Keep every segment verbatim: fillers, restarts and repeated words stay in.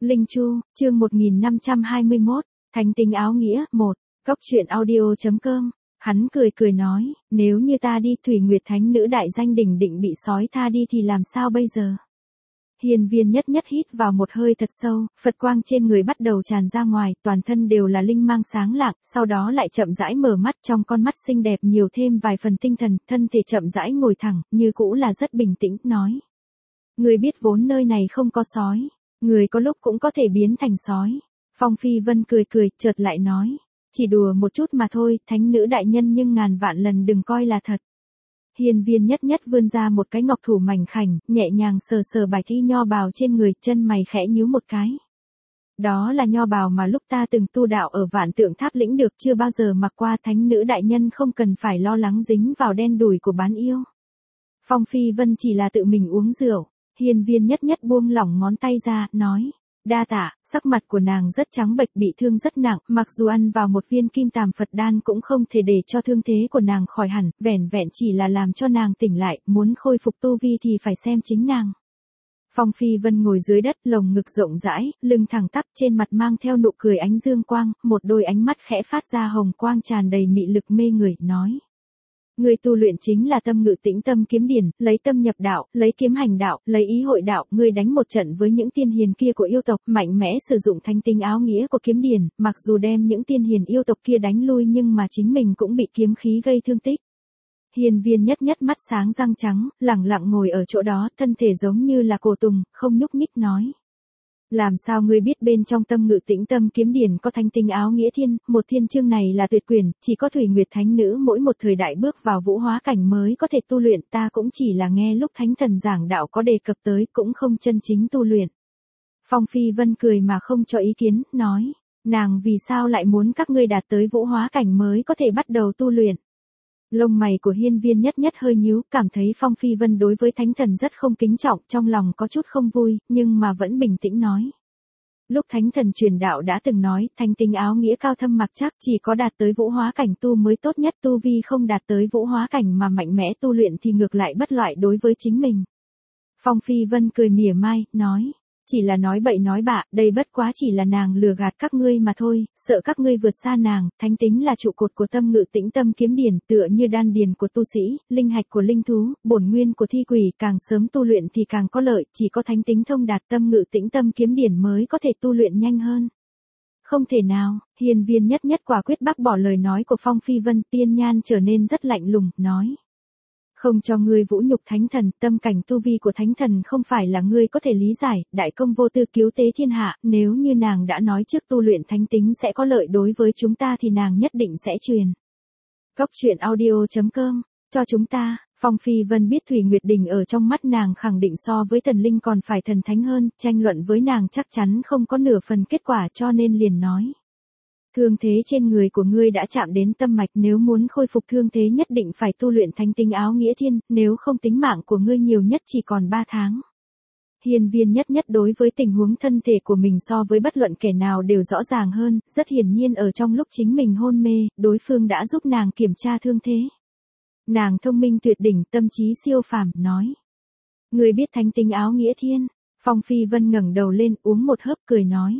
Linh Chu, chương một nghìn năm trăm hai mươi mốt, Thánh tính áo nghĩa, một, Cốc truyện audio.com, hắn cười cười nói, nếu như ta đi Thủy Nguyệt Thánh nữ đại danh đỉnh định bị sói tha đi thì làm sao bây giờ? Hiên Viên nhất nhất hít vào một hơi thật sâu, Phật quang trên người bắt đầu tràn ra ngoài, toàn thân đều là linh mang sáng lạng, sau đó lại chậm rãi mở mắt, trong con mắt xinh đẹp nhiều thêm vài phần tinh thần, thân thể chậm rãi ngồi thẳng, như cũ là rất bình tĩnh, nói. Người biết vốn nơi này không có sói, người có lúc cũng có thể biến thành sói. Phong Phi Vân cười cười, chợt lại nói, chỉ đùa một chút mà thôi, thánh nữ đại nhân nhưng ngàn vạn lần đừng coi là thật. Hiên Viên nhất nhất vươn ra một cái ngọc thủ mảnh khảnh, nhẹ nhàng sờ sờ bài thi nho bào trên người, chân mày khẽ nhíu một cái. Đó là nho bào mà lúc ta từng tu đạo ở Vạn Tượng Tháp lĩnh được, chưa bao giờ mặc qua, thánh nữ đại nhân không cần phải lo lắng dính vào đen đủi của bán yêu. Phong Phi Vân chỉ là tự mình uống rượu. Hiên Viên nhất nhất buông lỏng ngón tay ra, nói, đa tạ. Sắc mặt của nàng rất trắng bệch, bị thương rất nặng, mặc dù ăn vào một viên kim tàm Phật đan cũng không thể để cho thương thế của nàng khỏi hẳn, vẻn vẹn chỉ là làm cho nàng tỉnh lại, muốn khôi phục tu vi thì phải xem chính nàng. Phong Phi Vân ngồi dưới đất, lồng ngực rộng rãi, lưng thẳng tắp, trên mặt mang theo nụ cười ánh dương quang, một đôi ánh mắt khẽ phát ra hồng quang tràn đầy mị lực mê người, nói. Người tu luyện chính là tâm ngự tĩnh tâm kiếm điển, lấy tâm nhập đạo, lấy kiếm hành đạo, lấy ý hội đạo, ngươi đánh một trận với những tiên hiền kia của yêu tộc, mạnh mẽ sử dụng thánh tính áo nghĩa của kiếm điển, mặc dù đem những tiên hiền yêu tộc kia đánh lui nhưng mà chính mình cũng bị kiếm khí gây thương tích. Hiên Viên nhất nhất mắt sáng răng trắng, lẳng lặng ngồi ở chỗ đó, thân thể giống như là cổ tùng, không nhúc nhích, nói. Làm sao ngươi biết bên trong tâm ngự tĩnh tâm kiếm điển có thánh tính áo nghĩa thiên, một thiên chương này là tuyệt quyền, chỉ có Thủy Nguyệt Thánh nữ mỗi một thời đại bước vào vũ hóa cảnh mới có thể tu luyện, ta cũng chỉ là nghe lúc thánh thần giảng đạo có đề cập tới, cũng không chân chính tu luyện. Phong Phi Vân cười mà không cho ý kiến, nói, nàng vì sao lại muốn các ngươi đạt tới vũ hóa cảnh mới có thể bắt đầu tu luyện. Lông mày của Hiên Viên nhất nhất hơi nhíu, cảm thấy Phong Phi Vân đối với thánh thần rất không kính trọng, trong lòng có chút không vui, nhưng mà vẫn bình tĩnh nói. Lúc thánh thần truyền đạo đã từng nói, thánh tính áo nghĩa cao thâm mặc chắc, chỉ có đạt tới vũ hóa cảnh tu mới tốt nhất, tu vi không đạt tới vũ hóa cảnh mà mạnh mẽ tu luyện thì ngược lại bất lợi đối với chính mình. Phong Phi Vân cười mỉa mai, nói. Chỉ là nói bậy nói bạ, đây bất quá chỉ là nàng lừa gạt các ngươi mà thôi, sợ các ngươi vượt xa nàng, thánh tính là trụ cột của tâm ngự tĩnh tâm kiếm điển, tựa như đan điền của tu sĩ, linh hạch của linh thú, bổn nguyên của thi quỷ, càng sớm tu luyện thì càng có lợi, chỉ có thánh tính thông đạt tâm ngự tĩnh tâm kiếm điển mới có thể tu luyện nhanh hơn. Không thể nào, Hiên Viên nhất nhất quả quyết bác bỏ lời nói của Phong Phi Vân, tiên nhan trở nên rất lạnh lùng, nói. Không cho ngươi vũ nhục thánh thần, tâm cảnh tu vi của thánh thần không phải là ngươi có thể lý giải, đại công vô tư cứu tế thiên hạ, nếu như nàng đã nói trước tu luyện thánh tính sẽ có lợi đối với chúng ta thì nàng nhất định sẽ truyền. Cốc truyện audio.com, cho chúng ta. Phong Phi Vân biết Thủy Nguyệt Đình ở trong mắt nàng khẳng định so với thần linh còn phải thần thánh hơn, tranh luận với nàng chắc chắn không có nửa phần kết quả, cho nên liền nói. Thương thế trên người của ngươi đã chạm đến tâm mạch, nếu muốn khôi phục thương thế nhất định phải tu luyện thánh tính áo nghĩa thiên, nếu không tính mạng của ngươi nhiều nhất chỉ còn ba tháng. Hiên Viên nhất nhất đối với tình huống thân thể của mình so với bất luận kẻ nào đều rõ ràng hơn, rất hiển nhiên ở trong lúc chính mình hôn mê, đối phương đã giúp nàng kiểm tra thương thế. Nàng thông minh tuyệt đỉnh, tâm trí siêu phàm, nói. Ngươi biết thánh tính áo nghĩa thiên? Phong Phi Vân ngẩng đầu lên, uống một hớp, cười nói.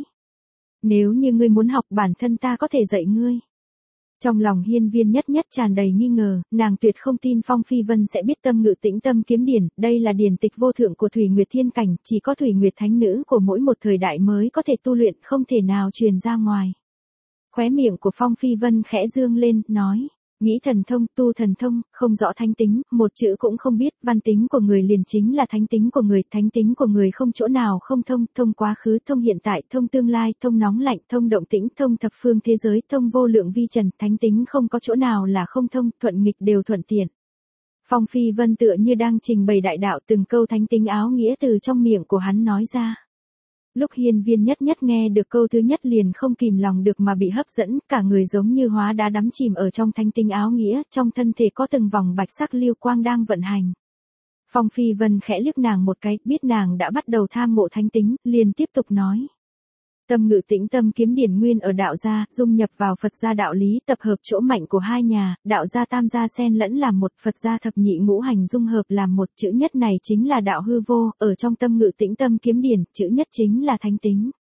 Nếu như ngươi muốn học, bản thân ta có thể dạy ngươi. Trong lòng Hiên Viên nhất nhất tràn đầy nghi ngờ, nàng tuyệt không tin Phong Phi Vân sẽ biết tâm ngự tĩnh tâm kiếm điển, đây là điển tịch vô thượng của Thủy Nguyệt Thiên Cảnh, chỉ có Thủy Nguyệt Thánh nữ của mỗi một thời đại mới có thể tu luyện, không thể nào truyền ra ngoài. Khóe miệng của Phong Phi Vân khẽ dương lên, nói. Nghĩ thần thông, tu thần thông, không rõ thánh tính, một chữ cũng không biết, văn tính của người liền chính là thánh tính của người, thánh tính của người không chỗ nào không thông, thông quá khứ, thông hiện tại, thông tương lai, thông nóng lạnh, thông động tĩnh, thông thập phương thế giới, thông vô lượng vi trần, thánh tính không có chỗ nào là không thông, thuận nghịch đều thuận tiện. Phong Phi Vân tựa như đang trình bày đại đạo, từng câu thánh tính áo nghĩa từ trong miệng của hắn nói ra. Lúc Hiên Viên nhất nhất nghe được câu thứ nhất liền không kìm lòng được mà bị hấp dẫn, cả người giống như hóa đá đắm chìm ở trong thánh tính áo nghĩa, trong thân thể có từng vòng bạch sắc lưu quang đang vận hành. Phong Phi Vân khẽ liếc nàng một cái, biết nàng đã bắt đầu tham ngộ thánh tính, liền tiếp tục nói. Tâm ngự tĩnh tâm kiếm điển nguyên ở đạo gia, dung nhập vào Phật gia đạo lý, tập hợp chỗ mạnh của hai nhà, đạo gia tam gia xen lẫn làm một, Phật gia thập nhị ngũ hành dung hợp làm một, chữ nhất này chính là đạo hư vô, ở trong tâm ngự tĩnh tâm kiếm điển, chữ nhất chính là thánh tính.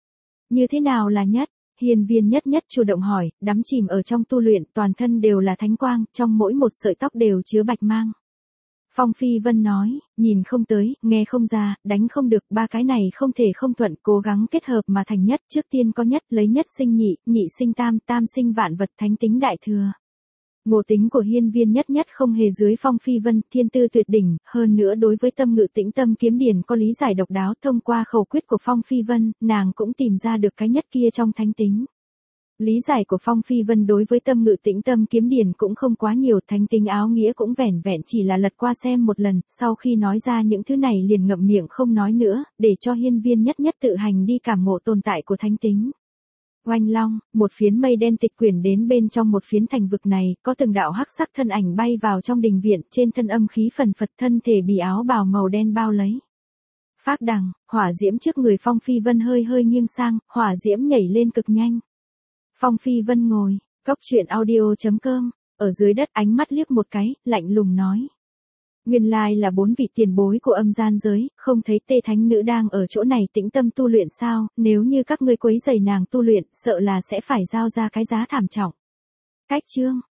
Như thế nào là nhất? Hiên viên nhất nhất chủ động hỏi, đắm chìm ở trong tu luyện, toàn thân đều là thánh quang, trong mỗi một sợi tóc đều chứa bạch mang. Phong Phi Vân nói, nhìn không tới, nghe không ra, đánh không được, ba cái này không thể không thuận, cố gắng kết hợp mà thành nhất, trước tiên có nhất, lấy nhất sinh nhị, nhị sinh tam, tam sinh vạn vật, thánh tính đại thừa. Ngộ tính của hiên viên nhất nhất không hề dưới Phong Phi Vân, thiên tư tuyệt đỉnh, hơn nữa đối với tâm ngự tĩnh tâm kiếm điển có lý giải độc đáo, thông qua khẩu quyết của Phong Phi Vân, nàng cũng tìm ra được cái nhất kia trong thánh tính. Lý giải của Phong Phi Vân đối với tâm ngự tĩnh tâm kiếm điển cũng không quá nhiều, thánh tính áo nghĩa cũng vẻn vẹn chỉ là lật qua xem một lần, sau khi nói ra những thứ này liền ngậm miệng không nói nữa, để cho hiên viên nhất nhất tự hành đi cảm ngộ tồn tại của thánh tính. Oanh long, một phiến mây đen tịch quyển đến bên trong một phiến thành vực này, có từng đạo hắc sắc thân ảnh bay vào trong đình viện, trên thân âm khí phần phật, thân thể bị áo bào màu đen bao lấy. Phác đằng, hỏa diễm trước người Phong Phi Vân hơi hơi nghiêng sang, hỏa diễm nhảy lên cực nhanh. Phong Phi Vân ngồi, cốc truyện audio chấm com, ở dưới đất ánh mắt liếc một cái, lạnh lùng nói. Nguyên lai là bốn vị tiền bối của âm gian giới, không thấy Tê Thánh Nữ đang ở chỗ này tĩnh tâm tu luyện sao, nếu như các ngươi quấy rầy nàng tu luyện, sợ là sẽ phải giao ra cái giá thảm trọng. Cách chương